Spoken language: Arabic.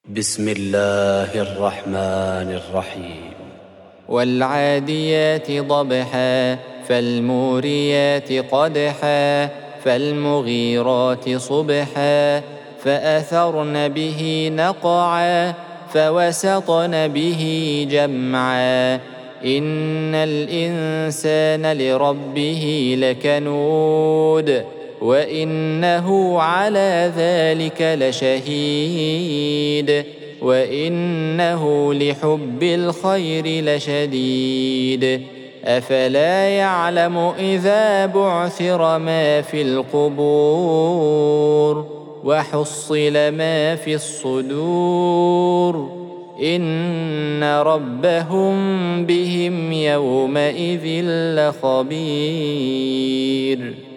بسم الله الرحمن الرحيم. والعاديات ضبحا فالموريات قدحا فالمغيرات صبحا فأثرن به نقعا فوسطن به جمعا إن الإنسان لربه لكنود وإنه على ذلك لشهيد وإنه لحب الخير لشديد أفلا يعلم إذا بعثر ما في القبور وحصل ما في الصدور إن ربهم بهم يومئذ لخبير.